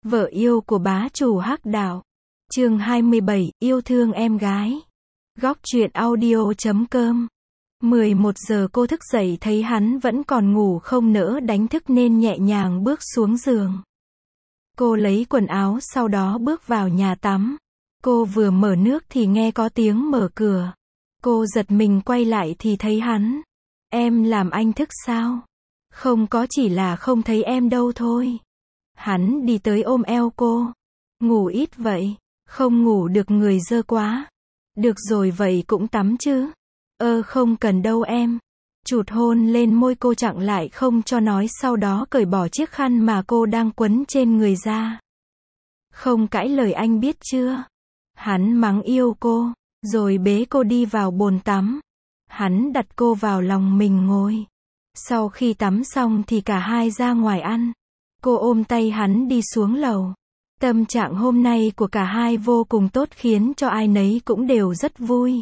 Vợ yêu của bá chủ Hắc Đạo. Chương 27, yêu thương em gái. Góc truyện audio.com. 11 giờ cô thức dậy thấy hắn vẫn còn ngủ không nỡ đánh thức nên nhẹ nhàng bước xuống giường. Cô lấy quần áo sau đó bước vào nhà tắm. Cô vừa mở nước thì nghe có tiếng mở cửa. Cô giật mình quay lại thì thấy hắn. Em làm anh thức sao? Không có, chỉ là không thấy em đâu thôi. Hắn đi tới ôm eo cô. Ngủ ít vậy. Không ngủ được, người dơ quá. Được rồi, vậy cũng tắm chứ. Không cần đâu em. Chụt hôn lên môi cô chặn lại không cho nói, sau đó cởi bỏ chiếc khăn mà cô đang quấn trên người ra. Không cãi lời anh biết chưa? Hắn mắng yêu cô, rồi bế cô đi vào bồn tắm. Hắn đặt cô vào lòng mình ngồi. Sau khi tắm xong thì cả hai ra ngoài ăn. Cô ôm tay hắn đi xuống lầu. Tâm trạng hôm nay của cả hai vô cùng tốt khiến cho ai nấy cũng đều rất vui.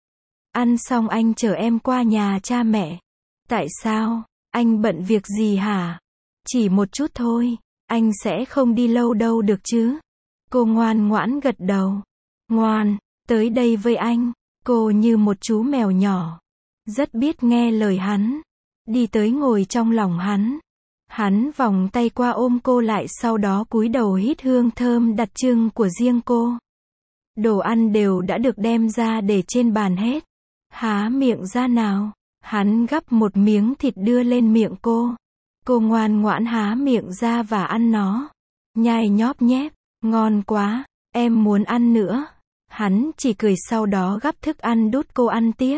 Ăn xong anh chở em qua nhà cha mẹ. Tại sao? Anh bận việc gì hả? Chỉ một chút thôi. Anh sẽ không đi lâu đâu được chứ? Cô ngoan ngoãn gật đầu. Ngoan, tới đây với anh. Cô như một chú mèo nhỏ. Rất biết nghe lời hắn. Đi tới ngồi trong lòng hắn. Hắn vòng tay qua ôm cô lại, sau đó cúi đầu hít hương thơm đặc trưng của riêng cô. Đồ ăn đều đã được đem ra để trên bàn hết. Há miệng ra nào. Hắn gắp một miếng thịt đưa lên miệng cô. Cô ngoan ngoãn há miệng ra và ăn nó. Nhai nhóp nhép. Ngon quá. Em muốn ăn nữa. Hắn chỉ cười, sau đó gắp thức ăn đút cô ăn tiếp.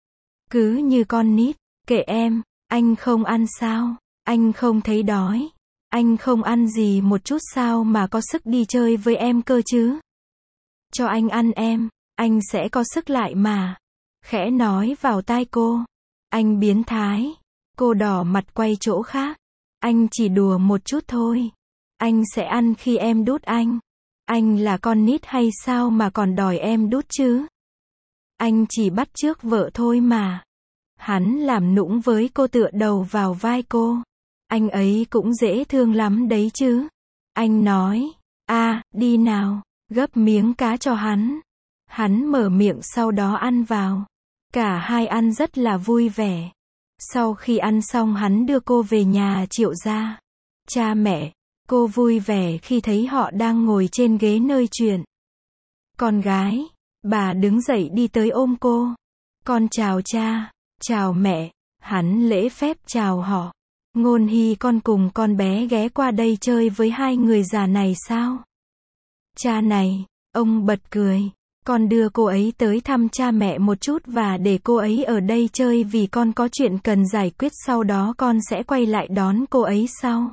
Cứ như con nít. Kệ em. Anh không ăn sao? Anh không thấy đói. Anh không ăn gì một chút sao mà có sức đi chơi với em cơ chứ? Cho anh ăn em. Anh sẽ có sức lại mà. Khẽ nói vào tai cô. Anh biến thái. Cô đỏ mặt quay chỗ khác. Anh chỉ đùa một chút thôi. Anh sẽ ăn khi em đút anh. Anh là con nít hay sao mà còn đòi em đút chứ? Anh chỉ bắt chước vợ thôi mà. Hắn làm nũng với cô, tựa đầu vào vai cô. Anh ấy cũng dễ thương lắm đấy chứ. Anh nói. Đi nào. Gấp miếng cá cho hắn. Hắn mở miệng sau đó ăn vào. Cả hai ăn rất là vui vẻ. Sau khi ăn xong hắn đưa cô về nhà Triệu gia. Cha mẹ. Cô vui vẻ khi thấy họ đang ngồi trên ghế nơi chuyện. Con gái. Bà đứng dậy đi tới ôm cô. Con chào cha. Chào mẹ. Hắn lễ phép chào họ. Ngôn Hy, con cùng con bé ghé qua đây chơi với hai người già này sao? Cha này. Ông bật cười. Con đưa cô ấy tới thăm cha mẹ một chút và để cô ấy ở đây chơi vì con có chuyện cần giải quyết, sau đó con sẽ quay lại đón cô ấy sau.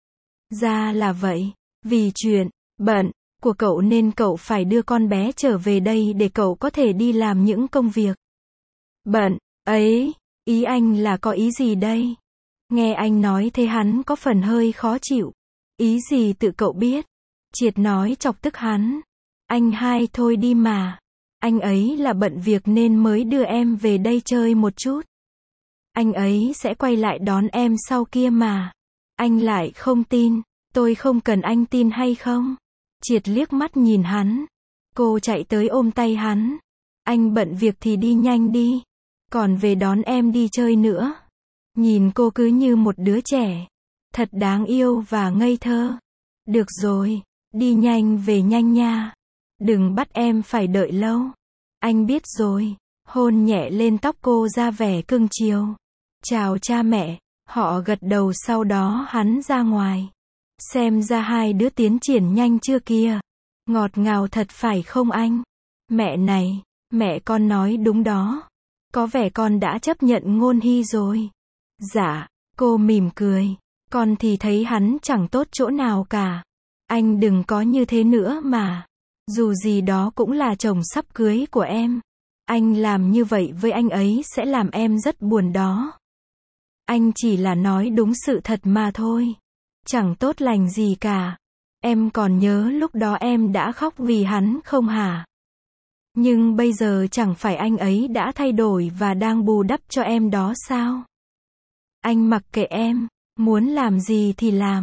Ra là vậy. Vì chuyện bận của cậu nên cậu phải đưa con bé trở về đây để cậu có thể đi làm những công việc bận ấy. Ý anh là có ý gì đây? Nghe anh nói thế hắn có phần hơi khó chịu. Ý gì tự cậu biết. Triệt nói chọc tức hắn. Anh hai thôi đi mà. Anh ấy là bận việc nên mới đưa em về đây chơi một chút. Anh ấy sẽ quay lại đón em sau kia mà. Anh lại không tin. Tôi không cần anh tin hay không? Triệt liếc mắt nhìn hắn. Cô chạy tới ôm tay hắn. Anh bận việc thì đi nhanh đi. Còn về đón em đi chơi nữa. Nhìn cô cứ như một đứa trẻ. Thật đáng yêu và ngây thơ. Được rồi. Đi nhanh về nhanh nha. Đừng bắt em phải đợi lâu. Anh biết rồi. Hôn nhẹ lên tóc cô ra vẻ cưng chiều. Chào cha mẹ. Họ gật đầu, sau đó hắn ra ngoài. Xem ra hai đứa tiến triển nhanh chưa kia. Ngọt ngào thật phải không anh? Mẹ này. Mẹ con nói đúng đó. Có vẻ con đã chấp nhận Ngôn Hy rồi. Dạ. Cô mỉm cười. Con thì thấy hắn chẳng tốt chỗ nào cả. Anh đừng có như thế nữa mà. Dù gì đó cũng là chồng sắp cưới của em. Anh làm như vậy với anh ấy sẽ làm em rất buồn đó. Anh chỉ là nói đúng sự thật mà thôi. Chẳng tốt lành gì cả. Em còn nhớ lúc đó em đã khóc vì hắn không hả? Nhưng bây giờ chẳng phải anh ấy đã thay đổi và đang bù đắp cho em đó sao? Anh mặc kệ em. Muốn làm gì thì làm.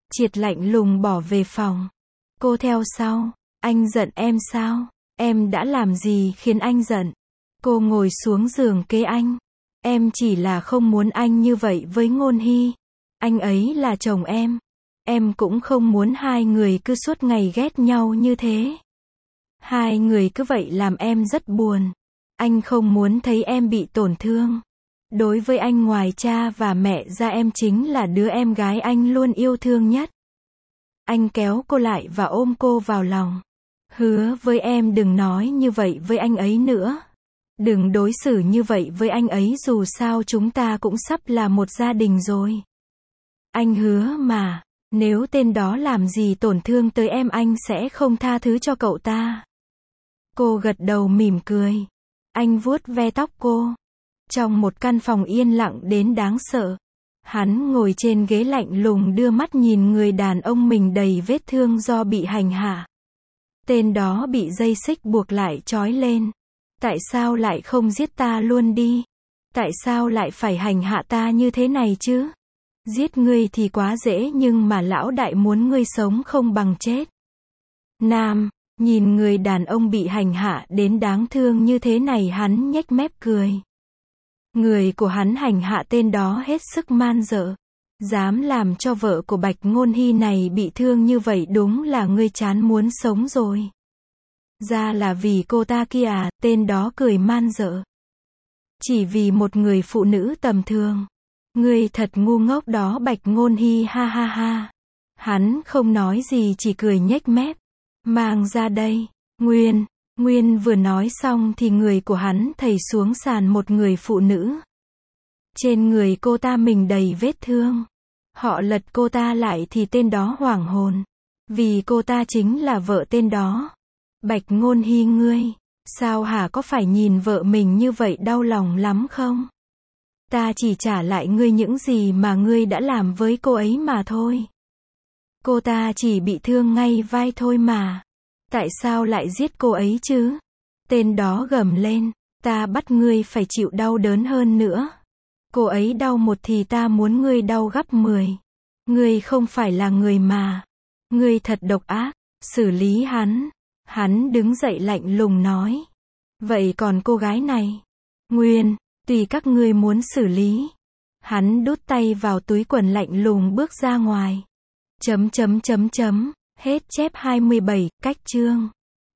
Triệt lạnh lùng bỏ về phòng. Cô theo sau. Anh giận em sao? Em đã làm gì khiến anh giận? Cô ngồi xuống giường kế anh. Em chỉ là không muốn anh như vậy với Ngôn Hy. Anh ấy là chồng em. Em cũng không muốn hai người cứ suốt ngày ghét nhau như thế. Hai người cứ vậy làm em rất buồn. Anh không muốn thấy em bị tổn thương. Đối với anh ngoài cha và mẹ ra em chính là đứa em gái anh luôn yêu thương nhất. Anh kéo cô lại và ôm cô vào lòng. Hứa với em đừng nói như vậy với anh ấy nữa. Đừng đối xử như vậy với anh ấy, dù sao chúng ta cũng sắp là một gia đình rồi. Anh hứa mà, nếu tên đó làm gì tổn thương tới em anh sẽ không tha thứ cho cậu ta. Cô gật đầu mỉm cười. Anh vuốt ve tóc cô. Trong một căn phòng yên lặng đến đáng sợ. Hắn ngồi trên ghế lạnh lùng đưa mắt nhìn người đàn ông mình đầy vết thương do bị hành hạ. Tên đó bị dây xích buộc lại trói lên. Tại sao lại không giết ta luôn đi? Tại sao lại phải hành hạ ta như thế này chứ? Giết ngươi thì quá dễ nhưng mà lão đại muốn ngươi sống không bằng chết. Nam, nhìn người đàn ông bị hành hạ đến đáng thương như thế này hắn nhếch mép cười. Người của hắn hành hạ tên đó hết sức man dợ. Dám làm cho vợ của Bạch Ngôn Hy này bị thương như vậy đúng là ngươi chán muốn sống rồi. Ra là vì cô ta kia à, tên đó cười man dợ. Chỉ vì một người phụ nữ tầm thường. Ngươi thật ngu ngốc đó Bạch Ngôn Hy ha ha ha. Hắn không nói gì chỉ cười nhếch mép. Mang ra đây. Nguyên vừa nói xong thì người của hắn thầy xuống sàn một người phụ nữ. Trên người cô ta mình đầy vết thương. Họ lật cô ta lại thì tên đó hoảng hồn. Vì cô ta chính là vợ tên đó. Bạch Ngôn Hy ngươi, sao hả, có phải nhìn vợ mình như vậy đau lòng lắm không? Ta chỉ trả lại ngươi những gì mà ngươi đã làm với cô ấy mà thôi. Cô ta chỉ bị thương ngay vai thôi mà. Tại sao lại giết cô ấy chứ? Tên đó gầm lên, ta bắt ngươi phải chịu đau đớn hơn nữa. Cô ấy đau một thì ta muốn ngươi đau gấp 10. Ngươi không phải là người mà. Ngươi thật độc ác, xử lý hắn. Hắn đứng dậy lạnh lùng nói. Vậy còn cô gái này? Nguyên, tùy các ngươi muốn xử lý. Hắn đút tay vào túi quần lạnh lùng bước ra ngoài. Hết chép 27, cách chương.